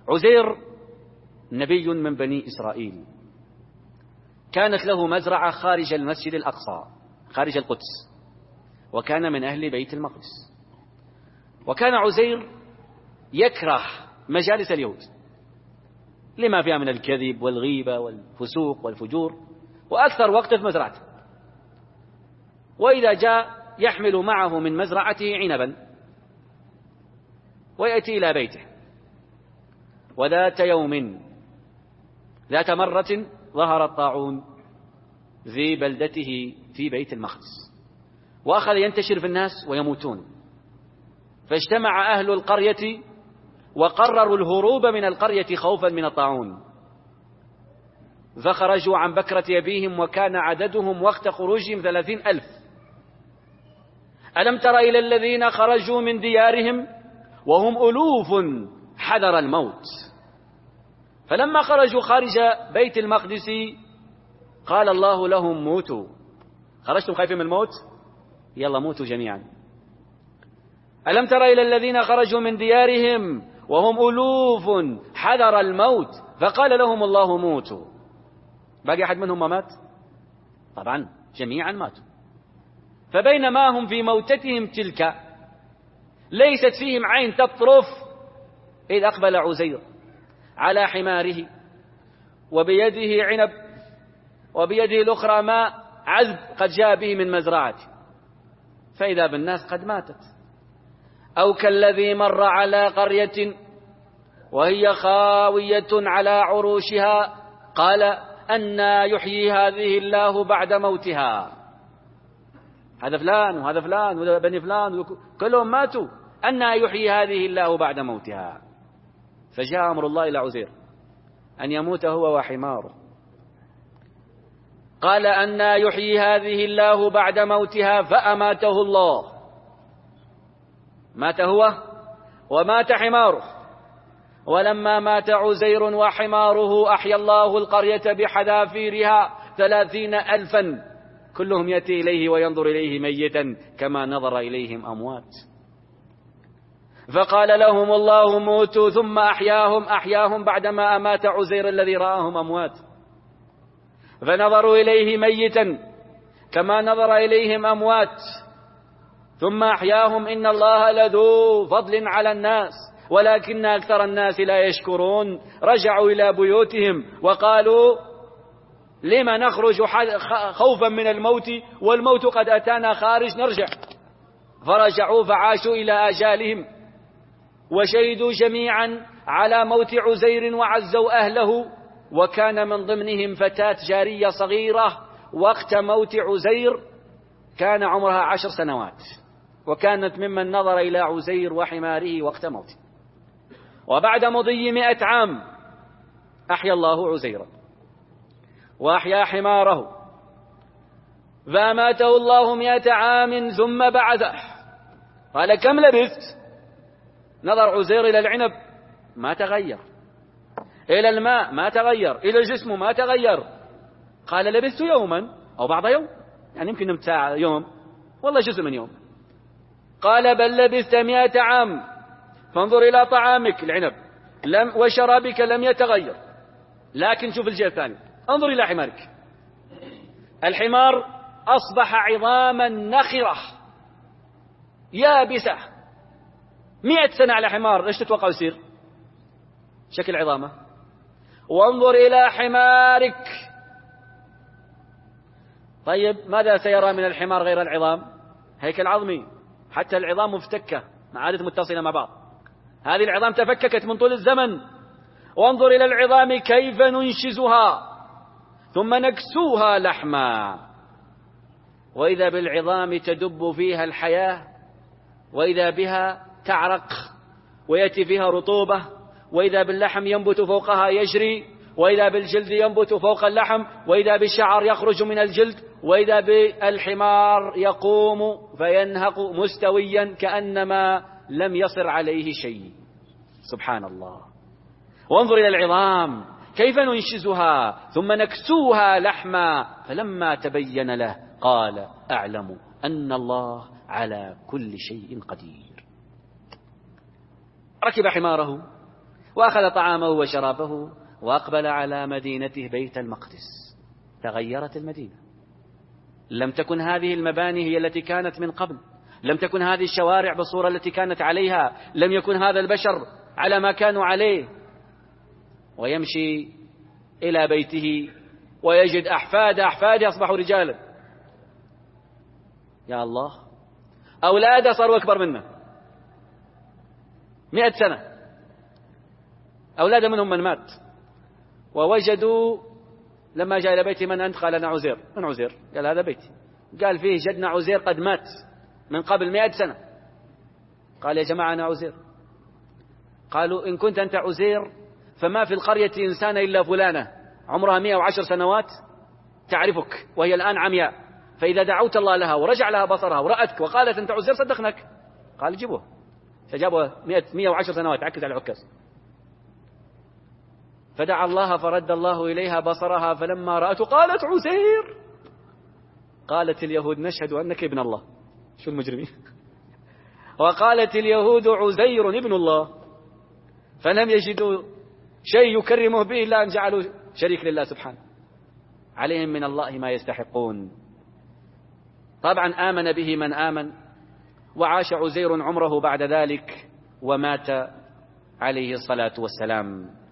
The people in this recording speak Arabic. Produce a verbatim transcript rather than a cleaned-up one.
عزير نبي من بني إسرائيل، كانت له مزرعة خارج المسجد الأقصى خارج القدس، وكان من أهل بيت المقدس. وكان عزير يكره مجالس اليهود لما فيها من الكذب والغيبة والفسوق والفجور، وأكثر وقت في مزرعته. وإذا جاء يحمل معه من مزرعته عنبا ويأتي إلى بيته. وذات يوم ذات مرة ظهر الطاعون في بلدته في بيت المقدس، وأخذ ينتشر في الناس ويموتون، فاجتمع أهل القرية وقرروا الهروب من القرية خوفا من الطاعون، فخرجوا عن بكرة أبيهم وكان عددهم وقت خروجهم ثلاثين ألف. ألم تر إلى الذين خرجوا من ديارهم وهم ألوف حذر الموت، فلما خرجوا خارج بيت المقدس قال الله لهم موتوا. خرجتم خايفين من الموت؟ يلا موتوا جميعا. ألم تر إلى الذين خرجوا من ديارهم وهم ألوف حذر الموت فقال لهم الله موتوا. باقي أحد منهم ما مات؟ طبعا جميعا ماتوا. فبينما هم في موتتهم تلك ليست فيهم عين تطرف إذ أقبل عزير على حماره وبيده عنب وبيده الأخرى ماء عذب قد جاء به من مزرعته، فإذا بالناس قد ماتت. أو كالذي مر على قرية وهي خاوية على عروشها قال أنى يحيي هذه الله بعد موتها. هذا فلان وهذا فلان وهذا بني فلان كلهم ماتوا، أنى يحيي هذه الله بعد موتها. فجاء أمر الله إلى عزير أن يموت هو وحماره. قال أنى يحيي هذه الله بعد موتها فأماته الله. مات هو ومات حماره. ولما مات عزير وحماره أحيا الله القرية بحذافيرها ثلاثين ألفا كلهم يأتي إليه وينظر إليه ميتا كما نظر إليهم أموات. فقال لهم الله موتوا ثم أحياهم أحياهم بعدما أمات عزير الذي رآهم أموات، فنظروا إليه ميتا كما نظر إليهم أموات ثم أحياهم. إن الله لذو فضل على الناس ولكن أكثر الناس لا يشكرون. رجعوا إلى بيوتهم وقالوا لما نخرج خوفا من الموت والموت قد أتانا خارج نرجع. فرجعوا فعاشوا إلى آجالهم وشهدوا جميعا على موت عزير وعزوا أهله. وكان من ضمنهم فتاة جارية صغيرة وقت موت عزير كان عمرها عشر سنوات، وكانت ممن نظر إلى عزير وحماره وقت موته. وبعد مضي مئة عام أحيا الله عزيرا وأحيا حماره، فأماته الله مئة عام ثم بعثه. قال كم لبثت؟ نظر عزير إلى العنب ما تغير، إلى الماء ما تغير، إلى جسمه ما تغير. قال لبثت يوما أو بعض يوم، يعني يمكن نمت ساعة يوم والله جزء من يوم. قال بل لبثت مئة عام. فانظر إلى طعامك العنب لم وشرابك لم يتغير، لكن شوف الجهة الثانية، انظر إلى حمارك. الحمار أصبح عظاما نخرة يابسة. مئة سنة على حمار، ايش تتوقع يصير شكل عظامه؟ وانظر إلى حمارك. طيب ماذا سيرى من الحمار غير العظام؟ هيكل عظمي، حتى العظام مفتكة ما عادت متصلة مع بعض. هذه العظام تفككت من طول الزمن. وانظر إلى العظام كيف ننشزها ثم نكسوها لحما. وإذا بالعظام تدب فيها الحياة، وإذا بها تعرق ويأتي فيها رطوبة، وإذا باللحم ينبت فوقها يجري، وإذا بالجلد ينبت فوق اللحم، وإذا بالشعر يخرج من الجلد، وإذا بالحمار يقوم فينهق مستويا كأنما لم يصر عليه شيء. سبحان الله. وانظر إلى العظام كيف ننشزها ثم نكسوها لحما. فلما تبين له قال أعلم أن الله على كل شيء قدير. ركب حماره وأخذ طعامه وشرابه وأقبل على مدينته بيت المقدس. تغيرت المدينة، لم تكن هذه المباني هي التي كانت من قبل، لم تكن هذه الشوارع بالصورة التي كانت عليها، لم يكن هذا البشر على ما كانوا عليه. ويمشي إلى بيته ويجد أحفاد أحفاده أصبحوا رجالا. يا الله، أولاده صاروا أكبر منه مئة سنة، أولاده منهم من مات. ووجدوا لما جاء إلى بيتي من أنت؟ قال أنا عزير. من عزير؟ قال هذا بيتي. قال فيه جدنا عزير قد مات من قبل مئة سنة. قال يا جماعة أنا عزير. قالوا إن كنت أنت عزير فما في القرية إنسان إلا فلانة عمرها مئة وعشر سنوات تعرفك وهي الآن عمياء، فإذا دعوت الله لها ورجع لها بصرها ورأتك وقالت أنت عزير صدقناك. قال جيبوه. فجابوا مئة وعشر سنوات، عكس على العكاز. فدعا الله فرد الله إليها بصرها، فلما رأته قالت عزير. قالت اليهود نشهد أنك ابن الله. شو المجرمين. وقالت اليهود عزير ابن الله، فلم يجدوا شيء يكرمه به إلا أن جعلوا شريك لله سبحانه. عليهم من الله ما يستحقون. طبعا آمن به من آمن، وعاش عزير عمره بعد ذلك ومات عليه الصلاة والسلام.